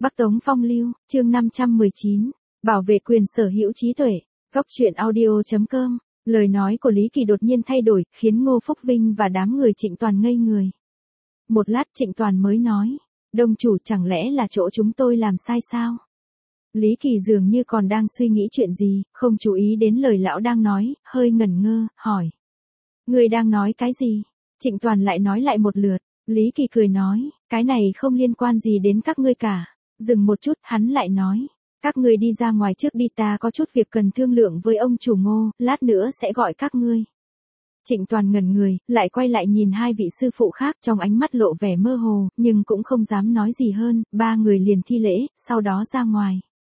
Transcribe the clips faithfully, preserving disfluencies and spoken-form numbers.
Bắc Tống Phong Lưu, chương năm trăm mười chín, bảo vệ quyền sở hữu trí tuệ. Góc truyện audio chấm com. Lời nói của Lý Kỳ đột nhiên thay đổi, khiến Ngô Phúc Vinh và đám người Trịnh Toàn ngây người. Một lát Trịnh Toàn mới nói, đông chủ chẳng lẽ là chỗ chúng tôi làm sai sao? Lý Kỳ dường như còn đang suy nghĩ chuyện gì, không chú ý đến lời lão đang nói, hơi ngẩn ngơ, hỏi. Người đang nói cái gì? Trịnh Toàn lại nói lại một lượt. Lý Kỳ cười nói, cái này không liên quan gì đến các ngươi cả. Dừng một chút, hắn lại nói, các ngươi đi ra ngoài trước đi, ta có chút việc cần thương lượng với ông chủ Ngô, lát nữa sẽ gọi các ngươi. Trịnh Toàn ngẩn người, lại quay lại nhìn hai vị sư phụ khác, trong ánh mắt lộ vẻ mơ hồ, nhưng cũng không dám nói gì hơn, ba người liền thi lễ, sau đó ra ngoài.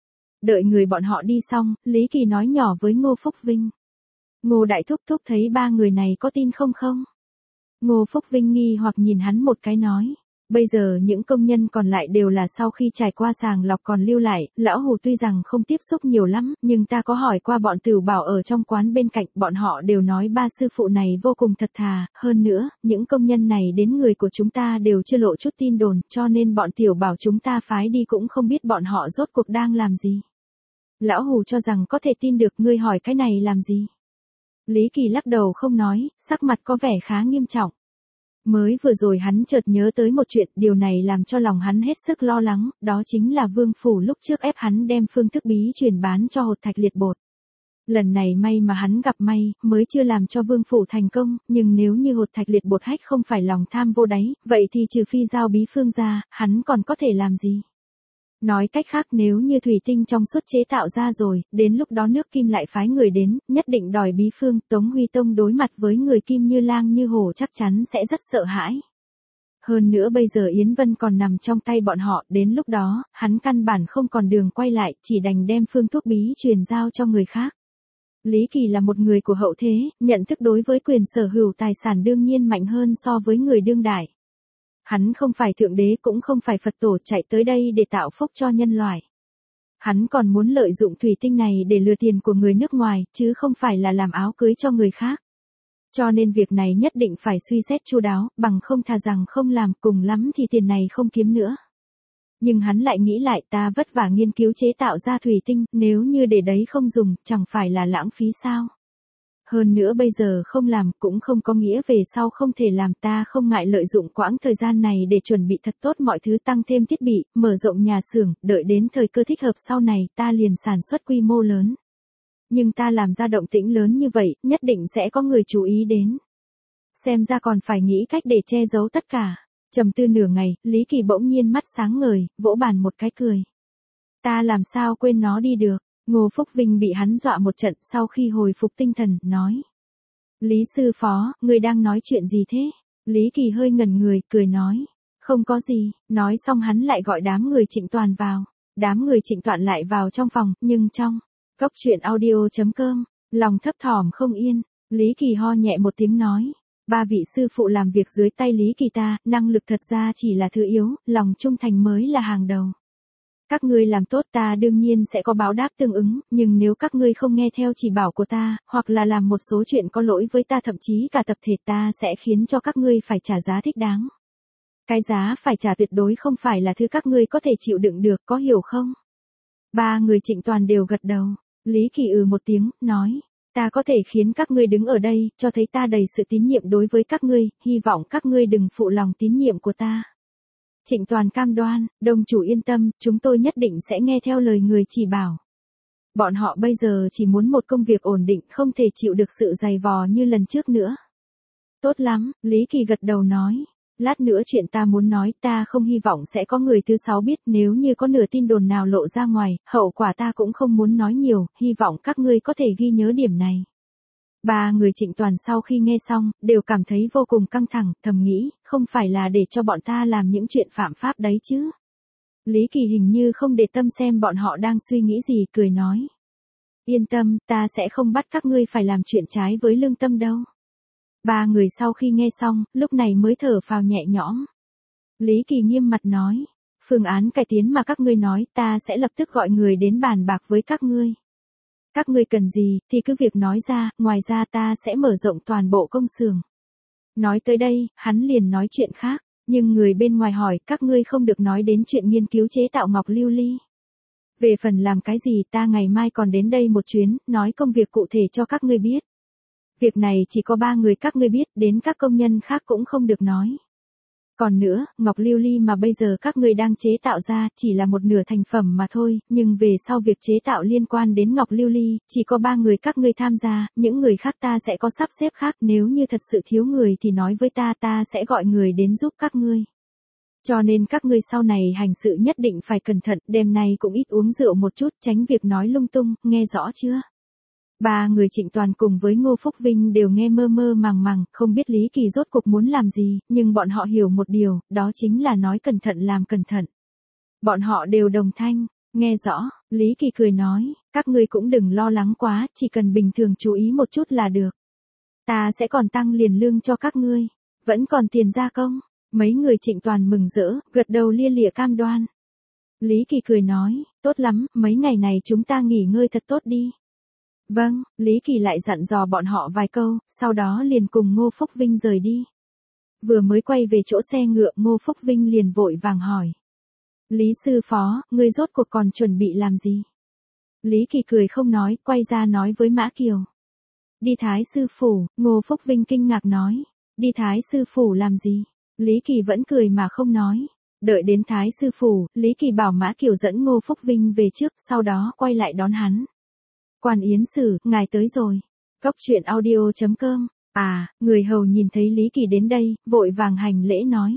Đợi người bọn họ đi xong, Lý Kỳ nói nhỏ với Ngô Phúc Vinh. Ngô Đại Thúc Thúc thấy ba người này có tin không không? Ngô Phúc Vinh nghi hoặc nhìn hắn một cái nói. Bây giờ những công nhân còn lại đều là sau khi trải qua sàng lọc còn lưu lại, lão Hù tuy rằng không tiếp xúc nhiều lắm, nhưng ta có hỏi qua bọn Tửu Bảo ở trong quán bên cạnh, bọn họ đều nói ba sư phụ này vô cùng thật thà, hơn nữa, những công nhân này đến người của chúng ta đều chưa lộ chút tin đồn, cho nên bọn Tiểu Bảo chúng ta phái đi cũng không biết bọn họ rốt cuộc đang làm gì. Lão Hù cho rằng có thể tin được, ngươi hỏi cái này làm gì? Lý Kỳ lắc đầu không nói, sắc mặt có vẻ khá nghiêm trọng. Mới vừa rồi hắn chợt nhớ tới một chuyện, điều này làm cho lòng hắn hết sức lo lắng, đó chính là Vương Phủ lúc trước ép hắn đem phương thức bí truyền bán cho Hột Thạch Liệt Bột. Lần này may mà hắn gặp may, mới chưa làm cho Vương Phủ thành công, nhưng nếu như Hột Thạch Liệt Bột hách không phải lòng tham vô đáy, vậy thì trừ phi giao bí phương ra, hắn còn có thể làm gì? Nói cách khác, nếu như thủy tinh trong suốt chế tạo ra rồi, đến lúc đó nước Kim lại phái người đến, nhất định đòi bí phương, Tống Huy Tông đối mặt với người Kim như lang như hổ chắc chắn sẽ rất sợ hãi. Hơn nữa bây giờ Yến Vân còn nằm trong tay bọn họ, đến lúc đó, hắn căn bản không còn đường quay lại, chỉ đành đem phương thuốc bí truyền giao cho người khác. Lý Kỳ là một người của hậu thế, nhận thức đối với quyền sở hữu tài sản đương nhiên mạnh hơn so với người đương đại. Hắn không phải thượng đế cũng không phải Phật tổ chạy tới đây để tạo phúc cho nhân loại. Hắn còn muốn lợi dụng thủy tinh này để lừa tiền của người nước ngoài, chứ không phải là làm áo cưới cho người khác. Cho nên việc này nhất định phải suy xét chu đáo, bằng không thà rằng không làm, cùng lắm thì tiền này không kiếm nữa. Nhưng hắn lại nghĩ lại, ta vất vả nghiên cứu chế tạo ra thủy tinh, nếu như để đấy không dùng, chẳng phải là lãng phí sao? Hơn nữa bây giờ không làm cũng không có nghĩa về sau không thể làm, ta không ngại lợi dụng quãng thời gian này để chuẩn bị thật tốt mọi thứ, tăng thêm thiết bị, mở rộng nhà xưởng, đợi đến thời cơ thích hợp sau này ta liền sản xuất quy mô lớn. Nhưng ta làm ra động tĩnh lớn như vậy, nhất định sẽ có người chú ý đến. Xem ra còn phải nghĩ cách để che giấu tất cả. Trầm tư nửa ngày, Lý Kỳ bỗng nhiên mắt sáng ngời, vỗ bàn một cái cười. Ta làm sao quên nó đi được. Ngô Phúc Vinh bị hắn dọa một trận, sau khi hồi phục tinh thần, nói. Lý sư phó, người đang nói chuyện gì thế? Lý Kỳ hơi ngẩn người, cười nói. Không có gì, nói xong hắn lại gọi đám người Trịnh Toàn vào. Đám người Trịnh Toàn lại vào trong phòng, nhưng trong góc truyện audio chấm com, lòng thấp thỏm không yên. Lý Kỳ ho nhẹ một tiếng nói. Ba vị sư phụ làm việc dưới tay Lý Kỳ ta, năng lực thật ra chỉ là thứ yếu, lòng trung thành mới là hàng đầu. Các ngươi làm tốt ta đương nhiên sẽ có báo đáp tương ứng, nhưng nếu các ngươi không nghe theo chỉ bảo của ta, hoặc là làm một số chuyện có lỗi với ta, thậm chí cả tập thể, ta sẽ khiến cho các ngươi phải trả giá thích đáng. Cái giá phải trả tuyệt đối không phải là thứ các ngươi có thể chịu đựng được, có hiểu không? Ba người Trịnh Toàn đều gật đầu. Lý Kỳ ừ một tiếng, nói, ta có thể khiến các ngươi đứng ở đây, cho thấy ta đầy sự tín nhiệm đối với các ngươi, hy vọng các ngươi đừng phụ lòng tín nhiệm của ta. Trịnh Toàn cam đoan, đông chủ yên tâm, chúng tôi nhất định sẽ nghe theo lời người chỉ bảo. Bọn họ bây giờ chỉ muốn một công việc ổn định, không thể chịu được sự dày vò như lần trước nữa. Tốt lắm, Lý Kỳ gật đầu nói. Lát nữa chuyện ta muốn nói, ta không hy vọng sẽ có người thứ sáu biết, nếu như có nửa tin đồn nào lộ ra ngoài, hậu quả ta cũng không muốn nói nhiều, hy vọng các ngươi có thể ghi nhớ điểm này. Ba người Trịnh Toàn sau khi nghe xong, đều cảm thấy vô cùng căng thẳng, thầm nghĩ, không phải là để cho bọn ta làm những chuyện phạm pháp đấy chứ. Lý Kỳ hình như không để tâm xem bọn họ đang suy nghĩ gì, cười nói. Yên tâm, ta sẽ không bắt các ngươi phải làm chuyện trái với lương tâm đâu. Ba người sau khi nghe xong, lúc này mới thở phào nhẹ nhõm. Lý Kỳ nghiêm mặt nói, phương án cải tiến mà các ngươi nói, ta sẽ lập tức gọi người đến bàn bạc với các ngươi. Các ngươi cần gì, thì cứ việc nói ra, ngoài ra ta sẽ mở rộng toàn bộ công xưởng. Nói tới đây, hắn liền nói chuyện khác. Nhưng người bên ngoài hỏi, các ngươi không được nói đến chuyện nghiên cứu chế tạo ngọc lưu ly. Về phần làm cái gì ta ngày mai còn đến đây một chuyến, nói công việc cụ thể cho các ngươi biết. Việc này chỉ có ba người các ngươi biết, đến các công nhân khác cũng không được nói. Còn nữa, ngọc lưu ly mà bây giờ các ngươi đang chế tạo ra chỉ là một nửa thành phẩm mà thôi, nhưng về sau việc chế tạo liên quan đến ngọc lưu ly, chỉ có ba người các ngươi tham gia, những người khác ta sẽ có sắp xếp khác, nếu như thật sự thiếu người thì nói với ta, ta sẽ gọi người đến giúp các ngươi. Cho nên các ngươi sau này hành sự nhất định phải cẩn thận, đêm nay cũng ít uống rượu một chút, tránh việc nói lung tung, nghe rõ chưa? Ba người Trịnh Toàn cùng với Ngô Phúc Vinh đều nghe mơ mơ màng màng, không biết Lý Kỳ rốt cuộc muốn làm gì, nhưng bọn họ hiểu một điều, đó chính là nói cẩn thận làm cẩn thận. Bọn họ đều đồng thanh, nghe rõ, Lý Kỳ cười nói, các ngươi cũng đừng lo lắng quá, chỉ cần bình thường chú ý một chút là được. Ta sẽ còn tăng liền lương cho các ngươi, vẫn còn tiền gia công. Mấy người Trịnh Toàn mừng rỡ, gật đầu lia lịa cam đoan. Lý Kỳ cười nói, tốt lắm, mấy ngày này chúng ta nghỉ ngơi thật tốt đi. Vâng, Lý Kỳ lại dặn dò bọn họ vài câu, sau đó liền cùng Ngô Phúc Vinh rời đi. Vừa mới quay về chỗ xe ngựa, Ngô Phúc Vinh liền vội vàng hỏi. Lý sư phó, ngươi rốt cuộc còn chuẩn bị làm gì? Lý Kỳ cười không nói, quay ra nói với Mã Kiều. Đi Thái sư phủ, Ngô Phúc Vinh kinh ngạc nói. Đi Thái sư phủ làm gì? Lý Kỳ vẫn cười mà không nói. Đợi đến Thái sư phủ, Lý Kỳ bảo Mã Kiều dẫn Ngô Phúc Vinh về trước, sau đó quay lại đón hắn. Quan Yến Sử, ngài tới rồi. Góc truyện audio chấm com. À, người hầu nhìn thấy Lý Kỳ đến đây, vội vàng hành lễ nói.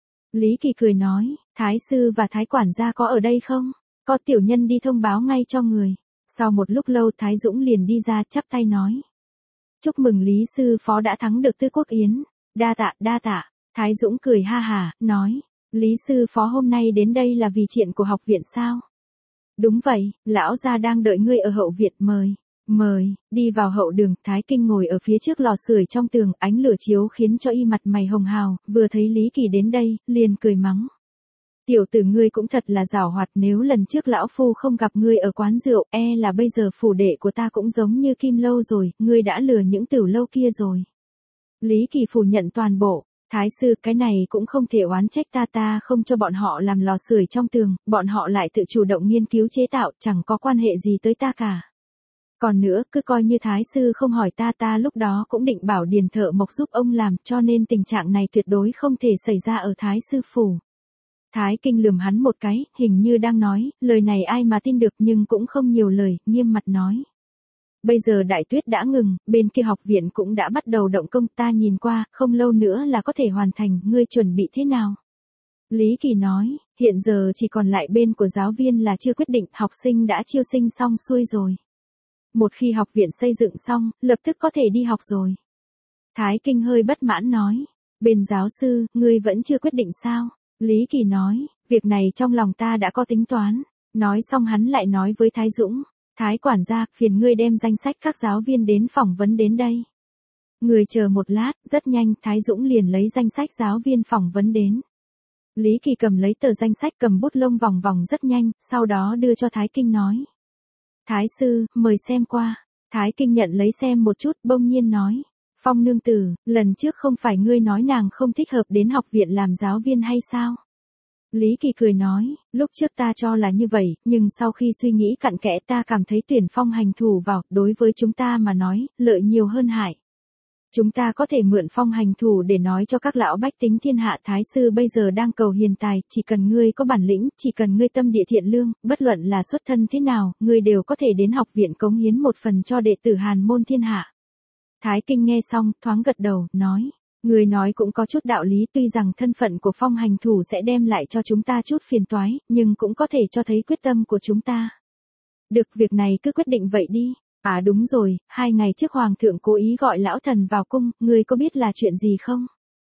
Lý Kỳ cười nói, Thái sư và Thái quản gia có ở đây không? Có, tiểu nhân đi thông báo ngay cho người. Sau một lúc lâu Thái Dũng liền đi ra chắp tay nói. Chúc mừng Lý sư phó đã thắng được Tư Quốc Yến. Đa tạ, đa tạ. Thái Dũng cười ha hả, nói. Lý sư phó hôm nay đến đây là vì chuyện của học viện sao? Đúng vậy, lão gia đang đợi ngươi ở hậu viện, mời. Mời, đi vào hậu đường, Thái Kinh ngồi ở phía trước lò sưởi trong tường, ánh lửa chiếu khiến cho y mặt mày hồng hào, vừa thấy Lý Kỳ đến đây, liền cười mắng. Tiểu tử ngươi cũng thật là giảo hoạt, nếu lần trước lão phu không gặp ngươi ở quán rượu, e là bây giờ phủ đệ của ta cũng giống như Kim Lâu rồi, ngươi đã lừa những tiểu lâu kia rồi. Lý Kỳ phủ nhận toàn bộ. Thái sư, cái này cũng không thể oán trách ta, ta không cho bọn họ làm lò sưởi trong tường, bọn họ lại tự chủ động nghiên cứu chế tạo, chẳng có quan hệ gì tới ta cả. Còn nữa, cứ coi như Thái sư không hỏi ta, ta lúc đó cũng định bảo Điền Thợ Mộc giúp ông làm, cho nên tình trạng này tuyệt đối không thể xảy ra ở Thái sư phủ. Thái Kinh lườm hắn một cái, hình như đang nói, lời này ai mà tin được, nhưng cũng không nhiều lời, nghiêm mặt nói. Bây giờ đại tuyết đã ngừng, bên kia học viện cũng đã bắt đầu động công, ta nhìn qua, không lâu nữa là có thể hoàn thành, ngươi chuẩn bị thế nào? Lý Kỳ nói, hiện giờ chỉ còn lại bên của giáo viên là chưa quyết định, học sinh đã chiêu sinh xong xuôi rồi. Một khi học viện xây dựng xong, lập tức có thể đi học rồi. Thái Kinh hơi bất mãn nói, bên giáo sư, ngươi vẫn chưa quyết định sao? Lý Kỳ nói, việc này trong lòng ta đã có tính toán. Nói xong hắn lại nói với Thái Dũng. Thái quản gia, phiền ngươi đem danh sách các giáo viên đến phỏng vấn đến đây. Người chờ một lát, rất nhanh, Thái Dũng liền lấy danh sách giáo viên phỏng vấn đến. Lý Kỳ cầm lấy tờ danh sách, cầm bút lông vòng vòng rất nhanh, sau đó đưa cho Thái Kinh nói. Thái sư, mời xem qua. Thái Kinh nhận lấy xem một chút, bỗng nhiên nói. Phong nương tử, lần trước không phải ngươi nói nàng không thích hợp đến học viện làm giáo viên hay sao? Lý Kỳ cười nói, lúc trước ta cho là như vậy, nhưng sau khi suy nghĩ cặn kẽ ta cảm thấy tuyển Phong hành thủ vào, đối với chúng ta mà nói, lợi nhiều hơn hại. Chúng ta có thể mượn Phong hành thủ để nói cho các lão bách tính thiên hạ, Thái sư bây giờ đang cầu hiền tài, chỉ cần ngươi có bản lĩnh, chỉ cần ngươi tâm địa thiện lương, bất luận là xuất thân thế nào, ngươi đều có thể đến học viện cống hiến một phần cho đệ tử Hàn môn thiên hạ. Thái Kinh nghe xong, thoáng gật đầu, nói. Người nói cũng có chút đạo lý, tuy rằng thân phận của Phong hành thủ sẽ đem lại cho chúng ta chút phiền toái, nhưng cũng có thể cho thấy quyết tâm của chúng ta. Được, việc này cứ quyết định vậy đi. À đúng rồi, hai ngày trước Hoàng thượng cố ý gọi lão thần vào cung, ngươi có biết là chuyện gì không?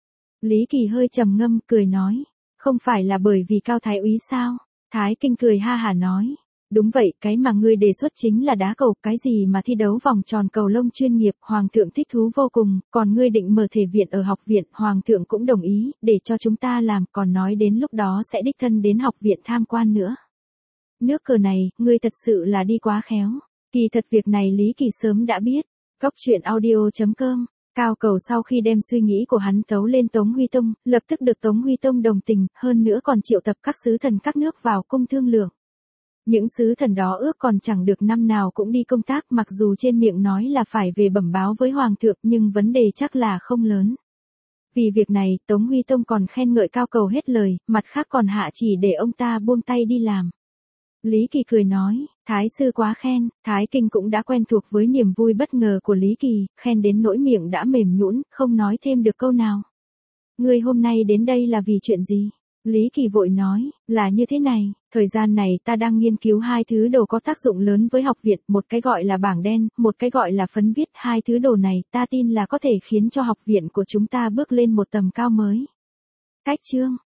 Lý Kỳ hơi trầm ngâm, cười nói. Không phải là bởi vì Cao Thái úy sao? Thái Kinh cười ha hả nói. Đúng vậy, cái mà ngươi đề xuất chính là đá cầu, cái gì mà thi đấu vòng tròn cầu lông chuyên nghiệp, Hoàng thượng thích thú vô cùng, còn ngươi định mở thể viện ở học viện, Hoàng thượng cũng đồng ý, để cho chúng ta làm, còn nói đến lúc đó sẽ đích thân đến học viện tham quan nữa. Nước cờ này, ngươi thật sự là đi quá khéo. Kỳ thật việc này Lý Kỳ sớm đã biết. Góc truyện audio chấm com Cao Cầu sau khi đem suy nghĩ của hắn tấu lên Tống Huy Tông, lập tức được Tống Huy Tông đồng tình, hơn nữa còn triệu tập các sứ thần các nước vào cung thương lượng. Những sứ thần đó ước còn chẳng được năm nào cũng đi công tác, mặc dù trên miệng nói là phải về bẩm báo với Hoàng thượng nhưng vấn đề chắc là không lớn. Vì việc này, Tống Huy Tông còn khen ngợi Cao Cầu hết lời, mặt khác còn hạ chỉ để ông ta buông tay đi làm. Lý Kỳ cười nói, Thái sư quá khen, Thái Kinh cũng đã quen thuộc với niềm vui bất ngờ của Lý Kỳ, khen đến nỗi miệng đã mềm nhũn, không nói thêm được câu nào. Ngươi hôm nay đến đây là vì chuyện gì? Lý Kỳ vội nói, là như thế này, thời gian này ta đang nghiên cứu hai thứ đồ có tác dụng lớn với học viện, một cái gọi là bảng đen, một cái gọi là phấn viết, hai thứ đồ này ta tin là có thể khiến cho học viện của chúng ta bước lên một tầm cao mới. Cách chương